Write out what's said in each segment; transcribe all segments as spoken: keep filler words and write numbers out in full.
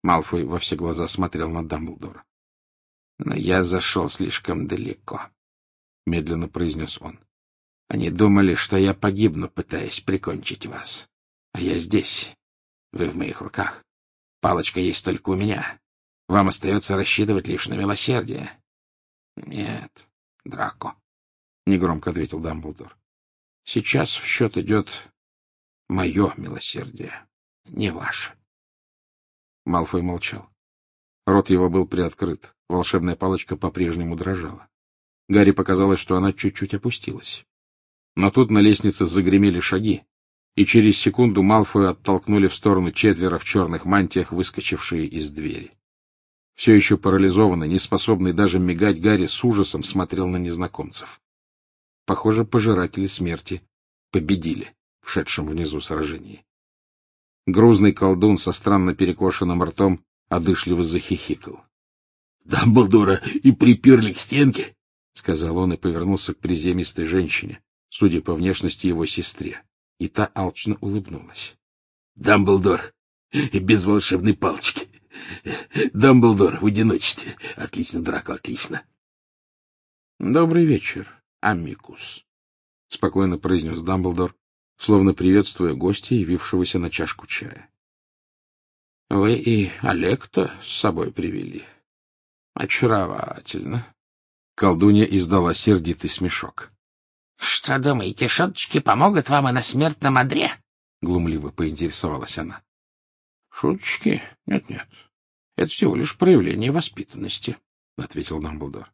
Малфой во все глаза смотрел на Дамблдора. — Но я зашел слишком далеко, — медленно произнес он. — Они думали, что я погибну, пытаясь прикончить вас. А я здесь. Вы в моих руках. Палочка есть только у меня. Вам остается рассчитывать лишь на милосердие. — Нет, Драко, — негромко ответил Дамблдор. — Сейчас в счет идет мое милосердие, не ваше. Малфой молчал. Рот его был приоткрыт. Волшебная палочка по-прежнему дрожала. Гарри показалось, что она чуть-чуть опустилась. Но тут на лестнице загремели шаги, и через секунду Малфоя оттолкнули в сторону четверо в черных мантиях, выскочившие из двери. Все еще парализованный, неспособный даже мигать, Гарри с ужасом смотрел на незнакомцев. Похоже, пожиратели смерти победили в шедшем внизу сражении. Грузный колдун со странно перекошенным ртом одышливо захихикал. — Дамблдора и приперли к стенке, — сказал он и повернулся к приземистой женщине, судя по внешности его сестре, и та алчно улыбнулась. — Дамблдор без волшебной палочки. Дамблдор в одиночестве. Отлично, Драко, отлично. — Добрый вечер, амикус, — спокойно произнес Дамблдор, словно приветствуя гостя, явившегося на чашку чая. — Вы и Олекто с собой привели. Очаровательно. Колдунья издала сердитый смешок. — Что думаете, шуточки помогут вам и на смертном одре? — глумливо поинтересовалась она. — Шуточки? Нет-нет. Это всего лишь проявление воспитанности, — ответил Дамблдор.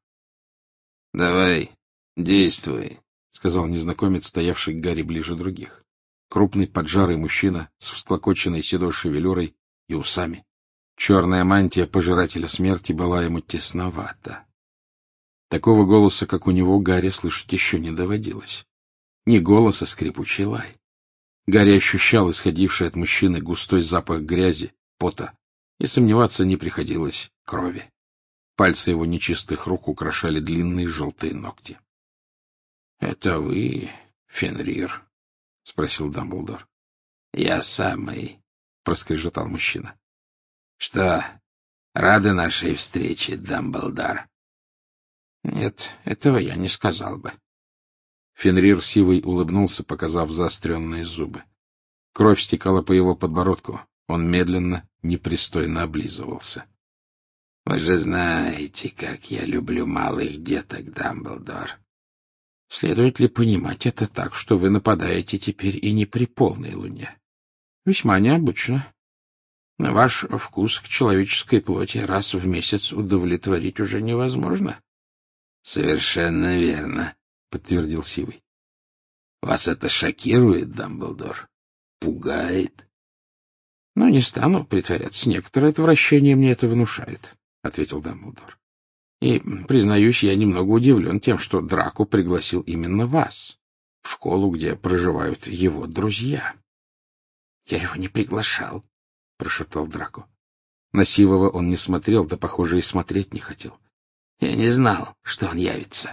— Давай, действуй, — сказал незнакомец, стоявший к Гарри ближе других. Крупный поджарый мужчина с всклокоченной седой шевелюрой и усами. Черная мантия пожирателя смерти была ему тесновата. Такого голоса, как у него, Гарри слышать еще не доводилось. Не голос, а скрипучий лай. Гарри ощущал исходивший от мужчины густой запах грязи, пота, и сомневаться не приходилось крови. Пальцы его нечистых рук украшали длинные желтые ногти. — Это вы, Фенрир? — спросил Дамблдор. — Я самый, — проскрежетал мужчина. — Что, рады нашей встрече, Дамблдор? — Нет, этого я не сказал бы. Фенрир сивый улыбнулся, показав заостренные зубы. Кровь стекала по его подбородку. Он медленно, непристойно облизывался. — Вы же знаете, как я люблю малых деток, Дамблдор. Следует ли понимать это так, что вы нападаете теперь и не при полной луне? Весьма необычно. Ваш вкус к человеческой плоти раз в месяц удовлетворить уже невозможно. — Совершенно верно, — подтвердил Сивый. — Вас это шокирует, Дамблдор? Пугает? — Ну, не стану притворяться. Некоторое отвращение мне это внушает, — ответил Дамблдор. — И, признаюсь, я немного удивлен тем, что Драко пригласил именно вас в школу, где проживают его друзья. — Я его не приглашал, — прошептал Драко. На Сивого он не смотрел, да, похоже, и смотреть не хотел. — Я не знал, что он явится.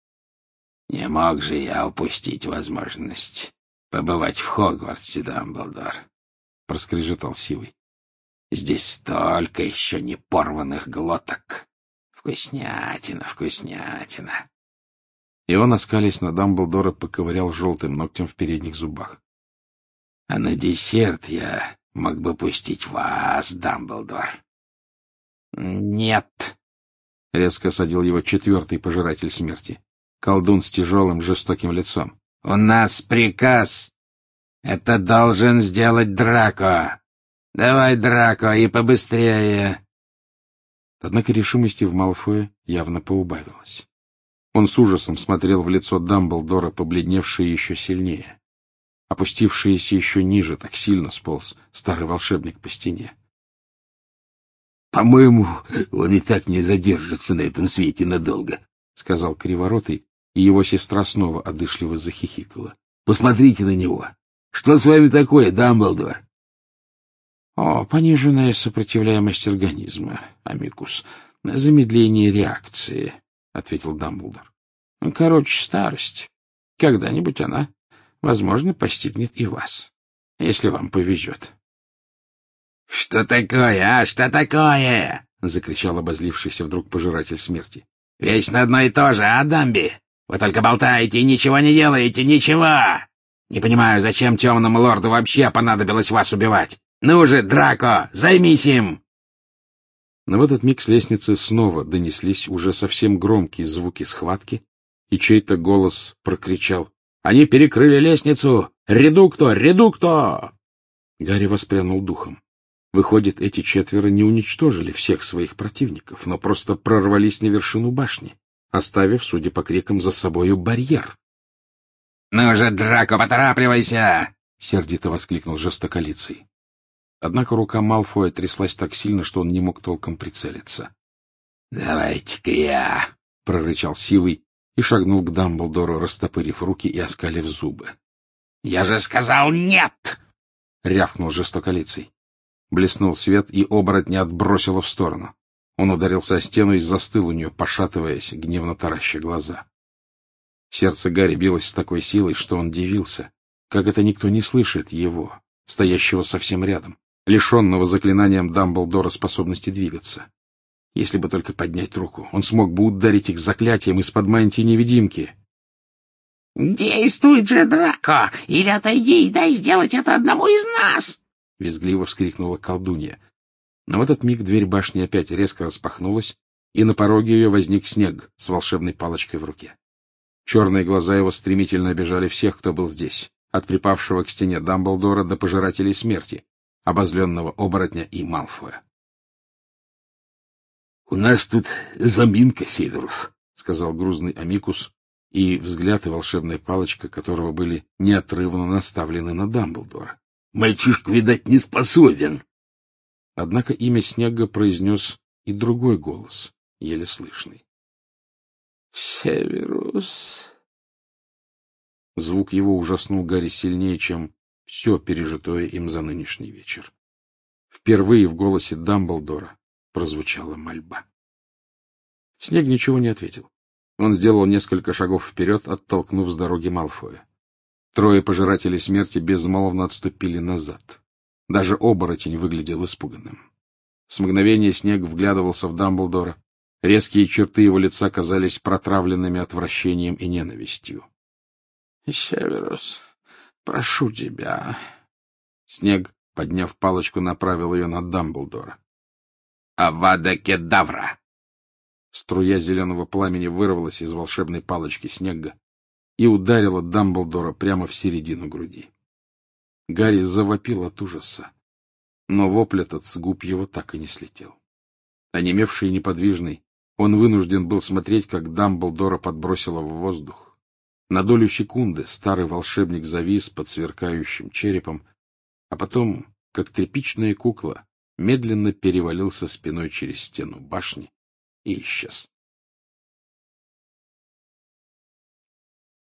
— Не мог же я упустить возможность побывать в Хогвартсе, Дамблдор, — проскрежетал Сивый. — Здесь столько еще не порванных глоток. Вкуснятина, вкуснятина. И он, оскалясь на Дамблдора, поковырял желтым ногтем в передних зубах. — А на десерт я мог бы пустить вас, Дамблдор. — Нет, — резко осадил его четвертый пожиратель смерти. Колдун с тяжелым, жестоким лицом. — У нас приказ. Это должен сделать Драко. Давай, Драко, и побыстрее. Однако решимости в Малфое явно поубавилось. Он с ужасом смотрел в лицо Дамблдора, побледневшее еще сильнее. Опустившийся еще ниже, так сильно сполз старый волшебник по стене. — По-моему, он и так не задержится на этом свете надолго, — сказал Криворотый, и его сестра снова одышливо захихикала. — Посмотрите на него. Что с вами такое, Дамблдор? — О, пониженная сопротивляемость организма, амикус. Замедление реакции, — ответил Дамблдор. — Короче, старость. Когда-нибудь она, возможно, постигнет и вас, если вам повезет. — Что такое, а? Что такое? — закричал обозлившийся вдруг пожиратель смерти. — Вечно одно и то же, а, Дамби? Вы только болтаете и ничего не делаете, ничего! Не понимаю, зачем темному лорду вообще понадобилось вас убивать. Ну же, Драко, займись им! Но в этот миг с лестницы снова донеслись уже совсем громкие звуки схватки, и чей-то голос прокричал: «Они перекрыли лестницу! Редукто! Редукто!» Гарри воспрянул духом. Выходит, эти четверо не уничтожили всех своих противников, но просто прорвались на вершину башни, оставив, судя по крикам, за собою барьер. — Ну же, Драко, поторапливайся! — сердито воскликнул жестоколицый. Однако рука Малфоя тряслась так сильно, что он не мог толком прицелиться. — Давайте-ка я! — прорычал Сивый и шагнул к Дамблдору, растопырив руки и оскалив зубы. — Я же сказал нет! — рявкнул жестоколицый. Блеснул свет, и оборотня отбросило в сторону. Он ударился о стену и застыл у нее, пошатываясь, гневно тараща глаза. Сердце Гарри билось с такой силой, что он дивился, как это никто не слышит его, стоящего совсем рядом, лишенного заклинанием Дамблдора способности двигаться. Если бы только поднять руку, он смог бы ударить их заклятием из-под мантии-невидимки. — Действуй же, Драко, или отойди и дай сделать это одному из нас! — визгливо вскрикнула колдунья. Но в этот миг дверь башни опять резко распахнулась, и на пороге ее возник Снег с волшебной палочкой в руке. Черные глаза его стремительно обежали всех, кто был здесь, от припавшего к стене Дамблдора до пожирателей смерти, обозленного оборотня и Малфоя. — У нас тут заминка, Северус, — сказал грузный Амикус, и взгляд и волшебная палочка которого были неотрывно наставлены на Дамблдора. — Мальчишка, видать, не способен. Однако имя Снега произнес и другой голос, еле слышный. — Северус. Звук его ужаснул Гарри сильнее, чем все пережитое им за нынешний вечер. Впервые в голосе Дамблдора прозвучала мольба. Снег ничего не ответил. Он сделал несколько шагов вперед, оттолкнув с дороги Малфоя. Трое пожирателей смерти безмолвно отступили назад. Даже оборотень выглядел испуганным. С мгновения Снег вглядывался в Дамблдора. Резкие черты его лица казались протравленными отвращением и ненавистью. — Северус, прошу тебя. Снег, подняв палочку, направил ее на Дамблдора. — Авада кедавра! Струя зеленого пламени вырвалась из волшебной палочки Снега и ударила Дамблдора прямо в середину груди. Гарри завопил от ужаса, но вопль этот с губ его так и не слетел. Онемевший и неподвижный, он вынужден был смотреть, как Дамблдора подбросило в воздух. На долю секунды старый волшебник завис под сверкающим черепом, а потом, как тряпичная кукла, медленно перевалился спиной через стену башни и исчез.